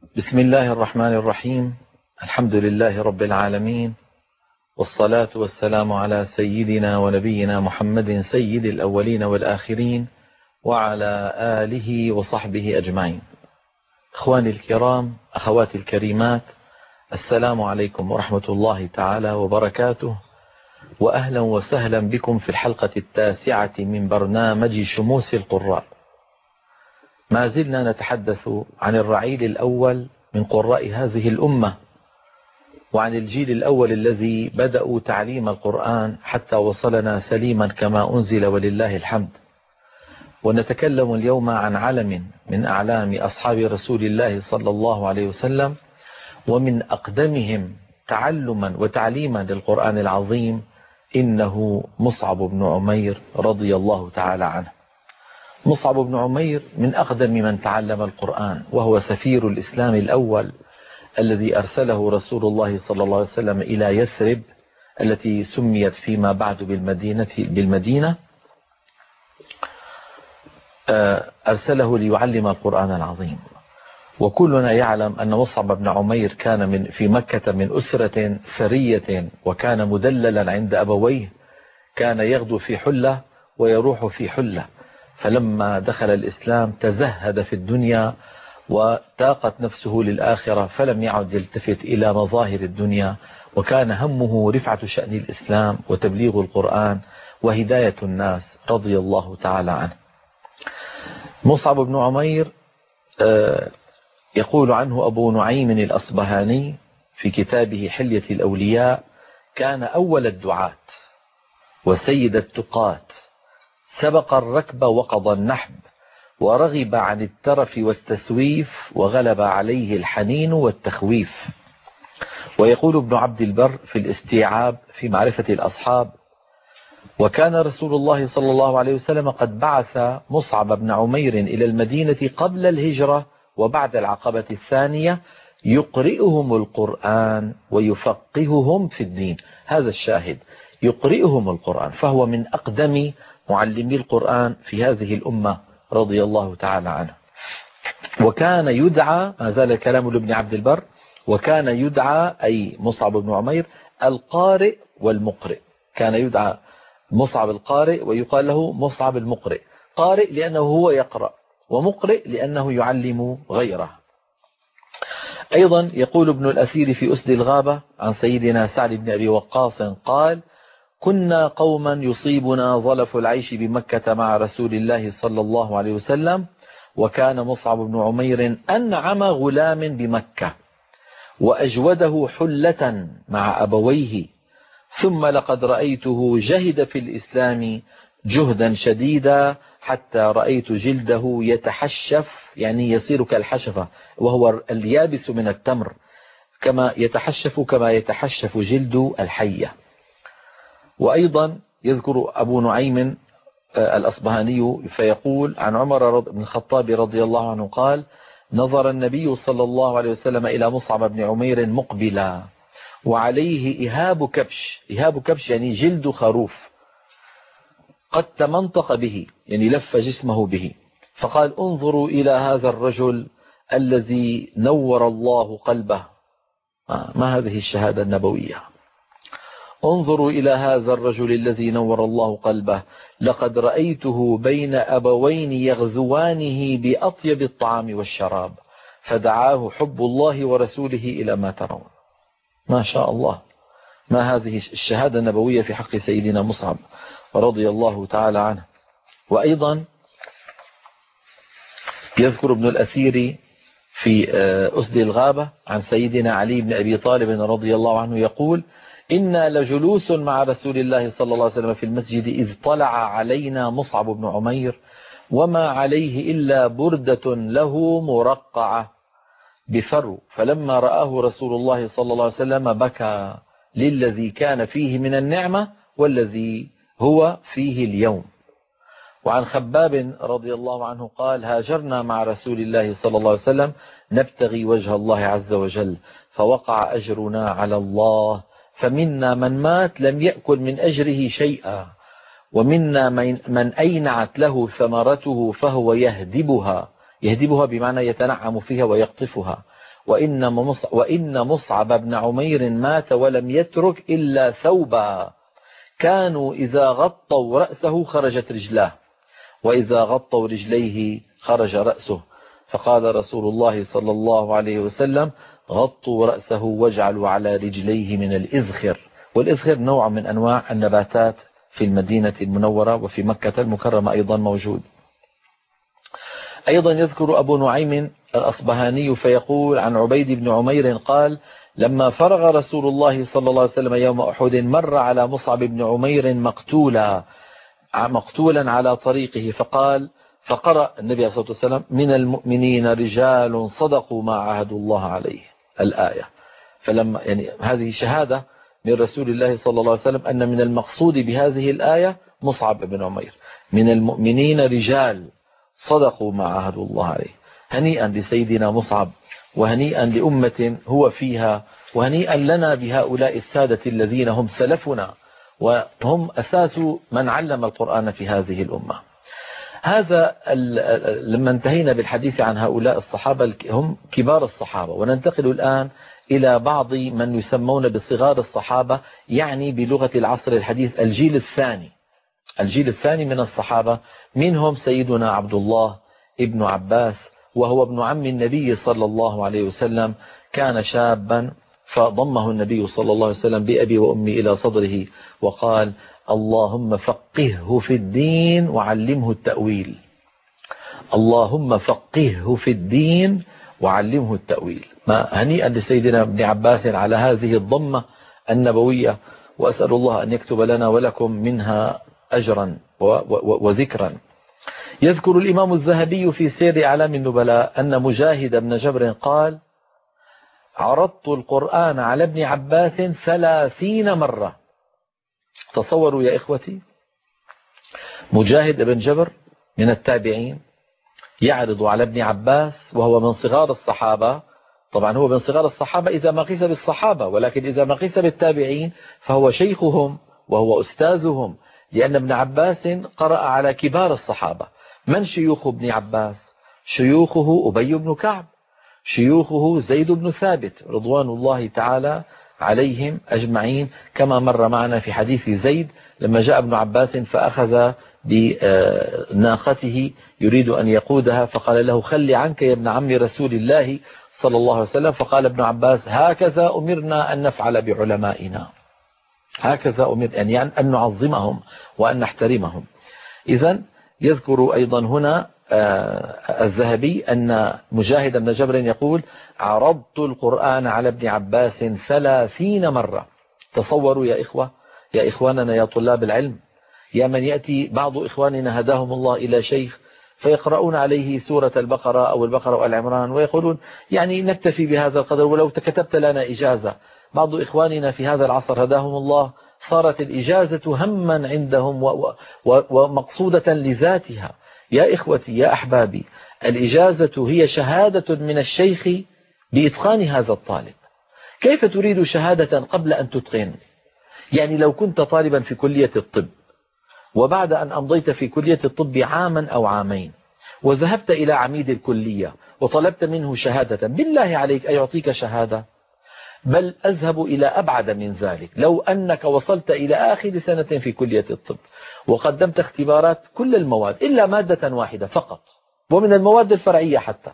بسم الله الرحمن الرحيم. الحمد لله رب العالمين، والصلاة والسلام على سيدنا ونبينا محمد سيد الأولين والآخرين، وعلى آله وصحبه أجمعين. إخواني الكرام، أخواتي الكريمات، السلام عليكم ورحمة الله تعالى وبركاته، وأهلا وسهلا بكم في الحلقة 9 من برنامج شموس القراء. ما زلنا نتحدث عن الرعيل الأول من قراء هذه الأمة، وعن الجيل الأول الذي بدأوا تعليم القرآن حتى وصلنا سليما كما أنزل ولله الحمد. ونتكلم اليوم عن علم من أعلام أصحاب رسول الله صلى الله عليه وسلم، ومن أقدمهم تعلما وتعليما للقرآن العظيم، إنه مصعب بن عمير رضي الله تعالى عنه. مصعب بن عمير من أقدم من تعلم القرآن، وهو سفير الإسلام الأول الذي أرسله رسول الله صلى الله عليه وسلم إلى يثرب التي سميت فيما بعد بالمدينة. أرسله ليعلم القرآن العظيم. وكلنا يعلم أن مصعب بن عمير كان في مكة من أسرة ثرية، وكان مدللا عند أبويه، كان يغدو في حلة ويروح في حلة. فلما دخل الإسلام تزهد في الدنيا وتاقت نفسه للآخرة، فلم يعد يلتفت إلى مظاهر الدنيا، وكان همه رفعة شأن الإسلام وتبليغ القرآن وهداية الناس رضي الله تعالى عنه. مصعب بن عمير يقول عنه أبو نعيم الأصبهاني في كتابه حلية الأولياء: كان أول الدعاة وسيد التقاة، سبق الركب وقضى النحب، ورغب عن الترف والتسويف، وغلب عليه الحنين والتخويف. ويقول ابن عبد البر في الاستيعاب في معرفة الأصحاب: وكان رسول الله صلى الله عليه وسلم قد بعث مصعب بن عمير إلى المدينة قبل الهجرة وبعد العقبة الثانية، يقرئهم القرآن ويفقههم في الدين. هذا الشاهد، يقرئهم القرآن، فهو من أقدم معلمي القرآن في هذه الأمة رضي الله تعالى عنه. وكان يدعى، ما زال كلام لابن عبد البر، وكان يدعى أي مصعب بن عمير القارئ والمقرئ. كان يدعى مصعب القارئ ويقال له مصعب المقرئ. قارئ لأنه هو يقرأ، ومقرئ لأنه يعلم غيره. أيضا يقول ابن الأثير في أسد الغابة عن سيدنا سعد بن أبي وقاص قال: كنا قوما يصيبنا ظلف العيش بمكة مع رسول الله صلى الله عليه وسلم، وكان مصعب بن عمير أنعم غلام بمكة، وأجوده حلة مع أبويه، ثم لقد رأيته جهد في الإسلام جهدا شديدا، حتى رأيت جلده يتحشف، يعني يصير كالحشفة، وهو اليابس من التمر، كما يتحشف جلد الحية. وأيضا يذكر أبو نعيم الأصبهاني فيقول عن عمر بن الخطاب رضي الله عنه قال: نظر النبي صلى الله عليه وسلم إلى مصعب بن عمير مقبلا، وعليه إهاب كبش يعني جلد خروف، قد تمنطق به، يعني لف جسمه به، فقال: انظروا إلى هذا الرجل الذي نور الله قلبه. ما هذه الشهادة النبوية؟ انظروا إلى هذا الرجل الذي نور الله قلبه، لقد رأيته بين أبوين يغزوانه بأطيب الطعام والشراب، فدعاه حب الله ورسوله إلى ما ترون. ما شاء الله، ما هذه الشهادة النبوية في حق سيدنا مصعب رضي الله تعالى عنه. وأيضا يذكر ابن الأثير في أسد الغابة عن سيدنا علي بن أبي طالب رضي الله عنه يقول: إنا لجلوس مع رسول الله صلى الله عليه وسلم في المسجد، إذ طلع علينا مصعب بن عمير، وما عليه إلا بردة له مرقعة بفرو، فلما رآه رسول الله صلى الله عليه وسلم بكى للذي كان فيه من النعمة والذي هو فيه اليوم. وعن خباب رضي الله عنه قال: هاجرنا مع رسول الله صلى الله عليه وسلم نبتغي وجه الله عز وجل، فوقع أجرنا على الله، فمنا من مات لم يأكل من أجره شيئا، ومنا من أينعت له ثمرته فهو يهدبها بمعنى يتنعم فيها ويقطفها، وإن مصعب بن عمير مات ولم يترك إلا ثوبا، كانوا إذا غطوا رأسه خرجت رجلاه، وإذا غطوا رجليه خرج رأسه. فقال رسول الله صلى الله عليه وسلم: غطوا رأسه واجعلوا على رجليه من الإذخر. والإذخر نوع من أنواع النباتات في المدينة المنورة، وفي مكة المكرمة أيضا موجود. أيضا يذكر أبو نعيم الأصبهاني فيقول عن عبيد بن عمير قال: لما فرغ رسول الله صلى الله عليه وسلم يوم أحد مر على مصعب بن عمير مقتولا على طريقه، فقرأ النبي صلى الله عليه وسلم: من المؤمنين رجال صدقوا ما عاهدوا الله عليه، الآية. فلما هذه شهادة من رسول الله صلى الله عليه وسلم أن من المقصود بهذه الآية مصعب بن عمير. من المؤمنين رجال صدقوا ما عاهدوا الله عليه. هنيئا لسيدنا مصعب، وهنيئا لأمة هو فيها، وهنيئا لنا بهؤلاء السادة الذين هم سلفنا وهم أساس من علم القرآن في هذه الأمة. هذا لما انتهينا بالحديث عن هؤلاء الصحابة هم كبار الصحابة، وننتقل الآن إلى بعض من يسمون بصغار الصحابة، يعني بلغة العصر الحديث الجيل الثاني من الصحابة. منهم سيدنا عبد الله ابن عباس، وهو ابن عم النبي صلى الله عليه وسلم، كان شابا فضمه النبي صلى الله عليه وسلم بأبي وأمي إلى صدره وقال: اللهم فقهه في الدين وعلمه التأويل. اللهم فقهه في الدين وعلمه التأويل. هنيئا لسيدنا ابن عباس على هذه الضمة النبوية، وأسأل الله أن يكتب لنا ولكم منها أجرا وذكرا. يذكر الإمام الذهبي في سير أعلام النبلاء أن مجاهد بن جبر قال: عرضت القرآن على ابن عباس 30 مرة. تصوروا يا إخوتي، مجاهد بن جبر من التابعين يعرض على ابن عباس وهو من صغار الصحابة. طبعا هو من صغار الصحابة إذا ما قيس بالصحابة، ولكن إذا ما قيس بالتابعين فهو شيخهم وهو أستاذهم، لأن ابن عباس قرأ على كبار الصحابة. من شيوخ ابن عباس؟ شيوخه أبي بن كعب، شيوخه زيد بن ثابت رضوان الله تعالى عليهم أجمعين، كما مر معنا في حديث زيد لما جاء ابن عباس فأخذ بناقته يريد أن يقودها، فقال له: خلي عنك يا ابن عم رسول الله صلى الله عليه وسلم. فقال ابن عباس: هكذا أمرنا أن نفعل بعلمائنا، هكذا أمرنا أن نعظمهم وأن نحترمهم. إذن يذكر أيضا هنا الذهبي أن مجاهد بن جبر يقول: عرضت القرآن على ابن عباس 30 مرة. تصوروا يا إخواننا يا طلاب العلم، يا من يأتي بعض إخواننا هداهم الله إلى شيخ فيقرؤون عليه سورة البقرة أو البقرة وآل عمران ويقولون يعني نكتفي بهذا القدر ولو كتبت لنا إجازة. بعض إخواننا في هذا العصر هداهم الله صارت الإجازة هما عندهم ومقصودة لذاتها. يا إخوتي يا أحبابي، الإجازة هي شهادة من الشيخ بإتقان هذا الطالب. كيف تريد شهادة قبل أن تتقن؟ يعني لو كنت طالبا في كلية الطب، وبعد أن أمضيت في كلية الطب عاما أو عامين وذهبت إلى عميد الكلية وطلبت منه شهادة، بالله عليك أيعطيك شهادة؟ بل أذهب إلى أبعد من ذلك. لو أنك وصلت إلى آخر سنة في كلية الطب وقدمت اختبارات كل المواد إلا مادة واحدة فقط، ومن المواد الفرعية حتى،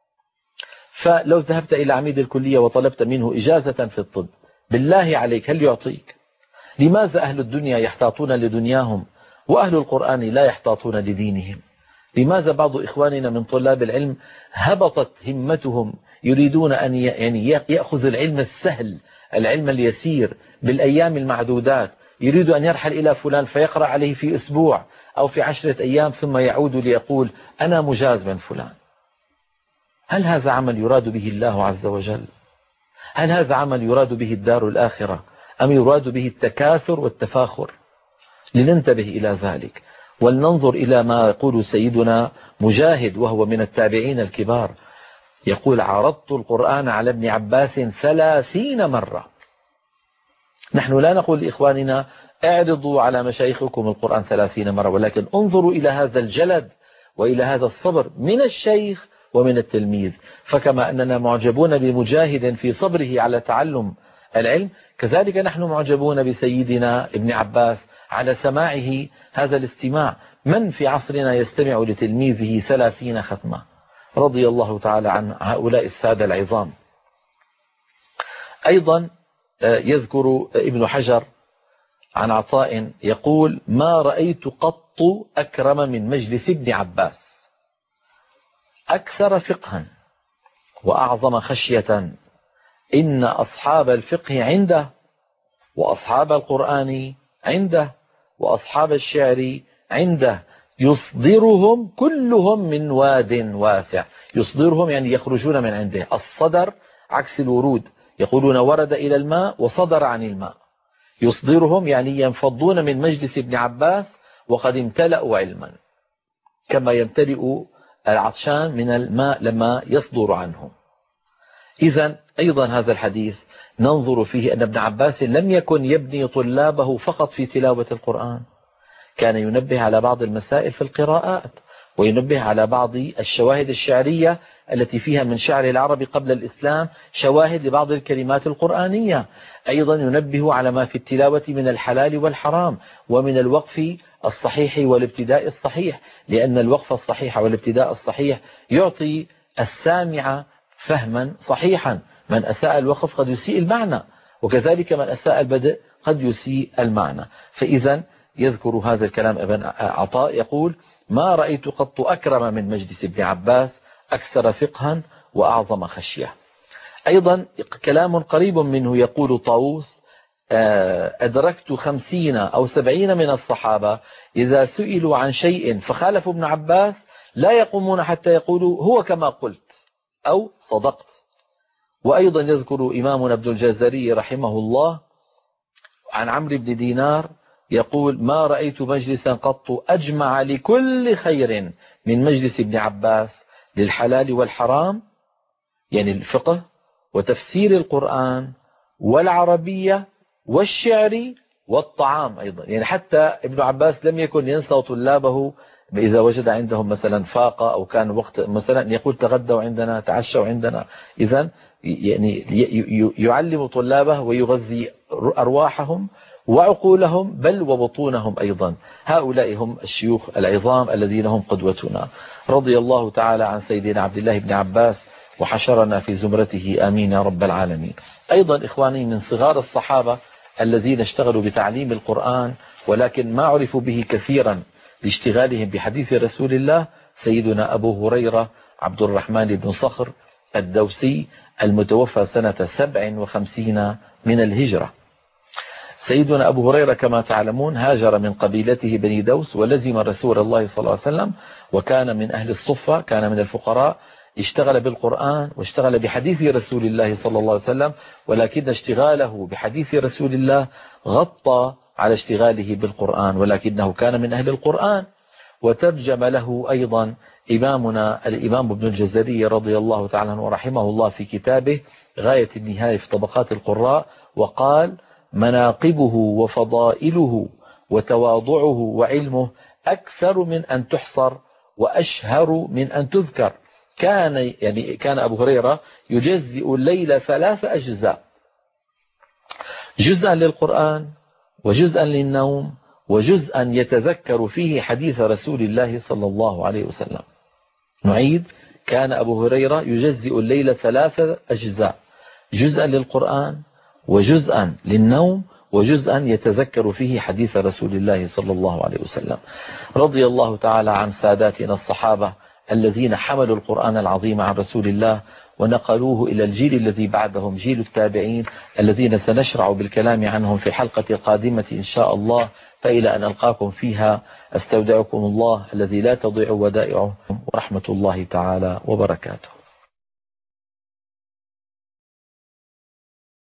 فلو ذهبت إلى عميد الكلية وطلبت منه إجازة في الطب، بالله عليك هل يعطيك؟ لماذا أهل الدنيا يحتاطون لدنياهم وأهل القرآن لا يحتاطون لدينهم؟ لماذا بعض إخواننا من طلاب العلم هبطت همتهم يريدون أن يأخذ العلم السهل، العلم اليسير بالأيام المعدودات، يريد أن يرحل إلى فلان فيقرأ عليه في أسبوع أو في 10 أيام ثم يعود ليقول أنا مجاز من فلان؟ هل هذا عمل يراد به الله عز وجل؟ هل هذا عمل يراد به الدار الآخرة أم يراد به التكاثر والتفاخر؟ لننتبه إلى ذلك ولننظر إلى ما يقول سيدنا مجاهد وهو من التابعين الكبار، يقول: عرضت القرآن على ابن عباس 30 مرة. نحن لا نقول لإخواننا اعرضوا على مشايخكم القرآن 30 مرة، ولكن انظروا إلى هذا الجلد وإلى هذا الصبر من الشيخ ومن التلميذ. فكما أننا معجبون بمجاهد في صبره على تعلم العلم، كذلك نحن معجبون بسيدنا ابن عباس على سماعه هذا الاستماع. من في عصرنا يستمع لتلميذه 30 ختمة؟ رضي الله تعالى عن هؤلاء السادة العظام. أيضا يذكر ابن حجر عن عطاء يقول: ما رأيت قط أكرم من مجلس ابن عباس، أكثر فقها وأعظم خشية. إن أصحاب الفقه عنده، وأصحاب القرآن عنده، وأصحاب الشعر عنده، يصدرهم كلهم من واد واسع. يصدرهم يعني يخرجون من عنده. الصدر عكس الورود، يقولون ورد إلى الماء وصدر عن الماء. يصدرهم يعني ينفضون من مجلس ابن عباس وقد امتلأوا علما، كما يمتلئ العطشان من الماء لما يصدر عنه. إذن أيضا هذا الحديث ننظر فيه أن ابن عباس لم يكن يبني طلابه فقط في تلاوة القرآن، كان ينبه على بعض المسائل في القراءات، وينبه على بعض الشواهد الشعرية التي فيها من شعر العرب قبل الإسلام شواهد لبعض الكلمات القرآنية. أيضا ينبه على ما في التلاوة من الحلال والحرام، ومن الوقف الصحيح والابتداء الصحيح، لأن الوقف الصحيح والابتداء الصحيح يعطي السامع فهما صحيحا. من أساء الوقف قد يسيء المعنى، وكذلك من أساء البدء قد يسيء المعنى. فإذا يذكر هذا الكلام ابن عطاء يقول: ما رأيت قط أكرم من مجلس ابن عباس، أكثر فقها وأعظم خشية. أيضا كلام قريب منه يقول طاووس: أدركت 50 أو 70 من الصحابة إذا سئلوا عن شيء فخالفوا ابن عباس لا يقومون حتى يقولوا هو كما قلت أو صدقت. وأيضا يذكر إمامنا ابن الجزري رحمه الله عن عمرو بن دينار يقول: ما رأيت مجلسا قط أجمع لكل خير من مجلس ابن عباس، للحلال والحرام يعني الفقه وتفسير القرآن والعربية والشعر والطعام أيضا. يعني حتى ابن عباس لم يكن ينسى طلابه إذا وجد عندهم مثلا فاقة أو كان وقت مثلا يقول تغدوا عندنا تعشوا عندنا. إذن يعني يعلم طلابه ويغذي أرواحهم وعقولهم بل وبطونهم أيضا. هؤلاء هم الشيوخ العظام الذين هم قدوتنا. رضي الله تعالى عن سيدنا عبد الله بن عباس وحشرنا في زمرته آمين يا رب العالمين. أيضا إخواني من صغار الصحابة الذين اشتغلوا بتعليم القرآن ولكن ما عرفوا به كثيرا لاشتغالهم بحديث رسول الله سيدنا أبو هريرة عبد الرحمن بن صخر الدوسي المتوفى سنة 57 من الهجرة. سيدنا أبو هريرة كما تعلمون هاجر من قبيلته بني دوس ولزم رسول الله صلى الله عليه وسلم، وكان من أهل الصفة، كان من الفقراء، اشتغل بالقرآن واشتغل بحديث رسول الله صلى الله عليه وسلم، ولكن اشتغاله بحديث رسول الله غطى على اشتغاله بالقرآن، ولكنه كان من أهل القرآن. وترجم له أيضا إمامنا الإمام ابن الجزري رضي الله تعالى عنه ورحمه الله في كتابه غاية النهاية في طبقات القراء، وقال: مناقبه وفضائله وتواضعه وعلمه أكثر من أن تحصر وأشهر من أن تذكر. كان أبو هريرة يجزئ الليل 3 أجزاء، جزءا للقرآن وجزءا للنوم وجزءا يتذكر فيه حديث رسول الله صلى الله عليه وسلم. نعيد: كان أبو هريرة يجزئ الليل 3 أجزاء، جزءا للقرآن وجزءا للنوم وجزءا يتذكر فيه حديث رسول الله صلى الله عليه وسلم. رضي الله تعالى عن ساداتنا الصحابة الذين حملوا القرآن العظيم عن رسول الله ونقلوه إلى الجيل الذي بعدهم، جيل التابعين الذين سنشرع بالكلام عنهم في الحلقة القادمة إن شاء الله. فإلى أن ألقاكم فيها أستودعكم الله الذي لا تضيع ودائعه، ورحمة الله تعالى وبركاته.